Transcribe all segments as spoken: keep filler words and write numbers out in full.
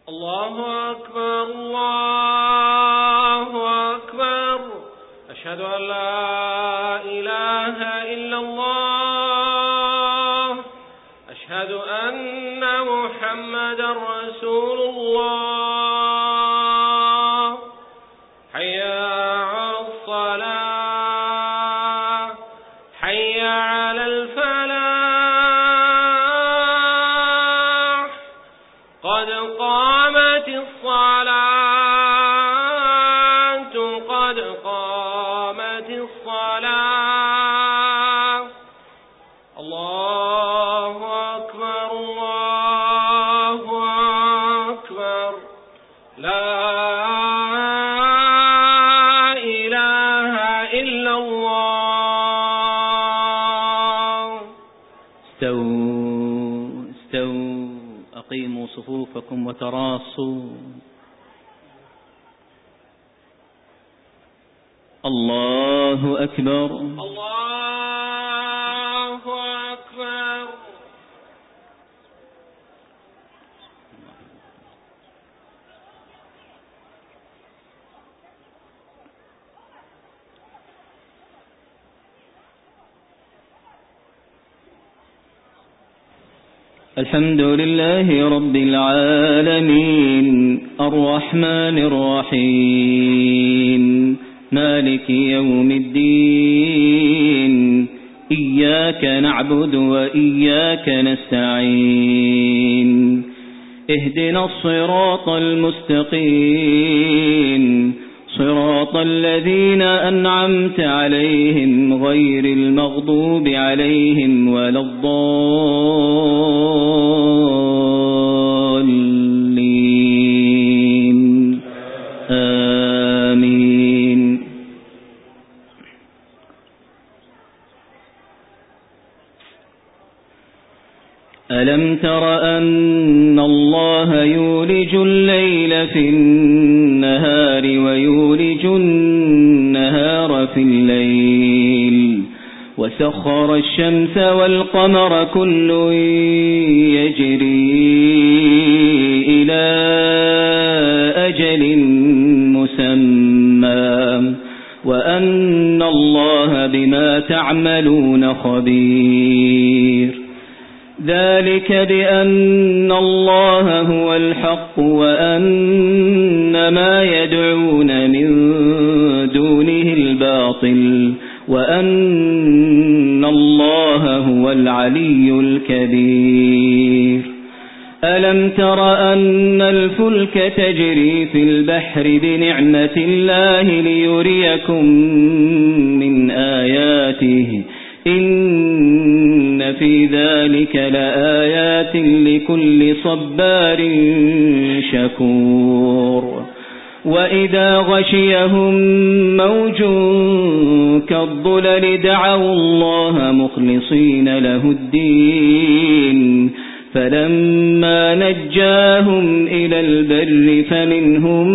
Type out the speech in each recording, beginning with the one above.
الله أكبر الله أكبر أشهد أن لا إله إلا الله أشهد أن محمدا رسول الله حي على الصلاة حي على الفلاح قد قامت الصلاة قد قامت الصلاة الله أكبر الله أكبر لا إله إلا الله. استووا استووا أقيموا صفوفكم وتراصوا. الله أكبر الله أكبر. الحمد لله رب العالمين الرحمن الرحيم مالك يوم الدين إياك نعبد وإياك نستعين اهدنا الصراط المستقيم صراط الذين أنعمت عليهم غير المغضوب عليهم ولا الضالين آمين. ألم تر أن الله يولج الليل في النهار ويولج النهار في الليل وسخر الشمس والقمر كل يجري إلى أجل مسمى وأن الله بما تعملون خبير. ذلك بأن الله هو الحق وأن ما يدعون من دونه الباطل وأن الله هو العلي الكبير. ألم تر أن الفلك تجري في البحر بنعمة الله ليريكم من آياته إن في ذلك لآيات لكل صبار شكور. وإذا غشيهم موج كالظلل دعوا الله مخلصين له الدين فلما نجاهم إلى البر فمنهم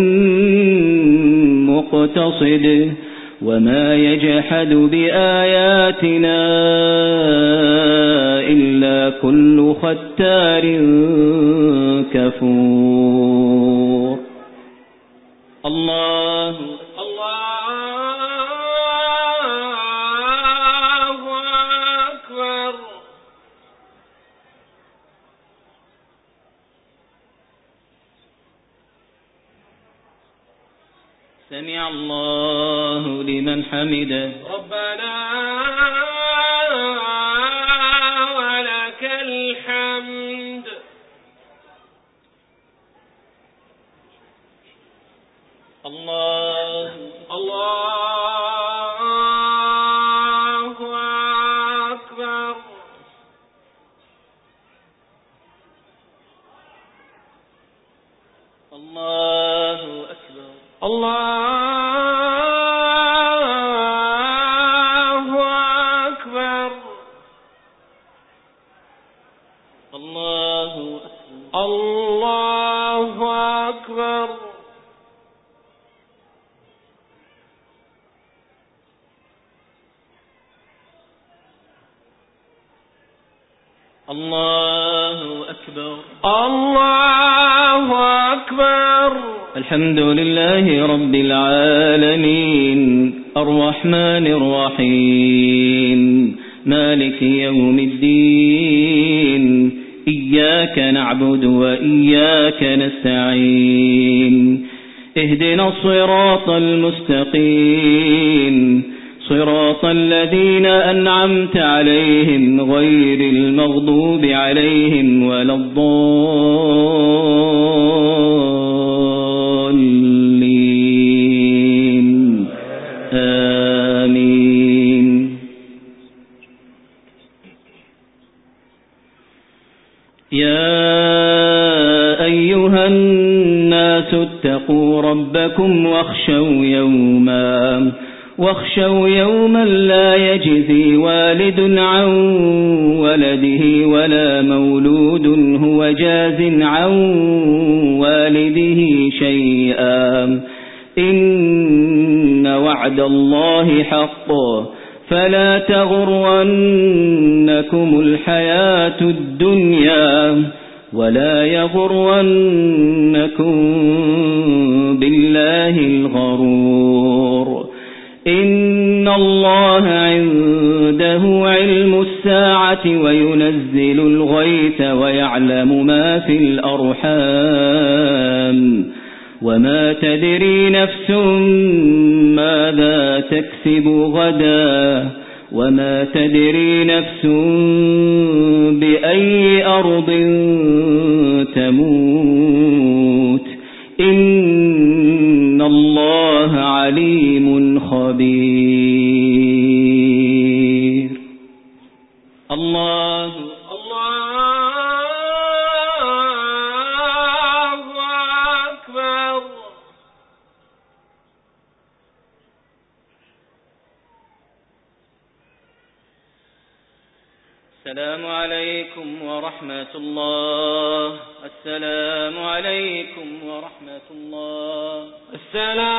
مقتصد وما يجحد بآياتنا إلا كل ختار كفور. الله الله أكبر. سمع الله لمن حمده ربنا ولك الحمد. الله الله أكبر. الله أكبر. الله أكبر. الله أكبر. الله أكبر. الله أكبر. الله أكبر. الحمد لله رب العالمين الرحمن الرحيم مالك يوم الدين إياك نعبد وإياك نستعين اهدنا الصراط المستقيم صراط الذين أنعمت عليهم غير المغضوب عليهم ولا الضالين آمين. يا أيها الناس اتقوا ربكم واخشوا يوما واخشوا يوما لا يجزي والد عن ولده ولا مولود هو جاز عن والده شيئا إن وعد الله حق فلا تغرنكم الحياة الدنيا ولا يغرنكم بالله الغرور إن الله عنده علم الساعة وينزل الغيث ويعلم ما في الأرحام وما تدري نفس ماذا تكسب غدا وما تدري نفس بأي أرض تموت إن الله عليم خبير. الله الله أكبر. السلام عليكم ورحمة الله. السلام عليكم ورحمة الله. السلام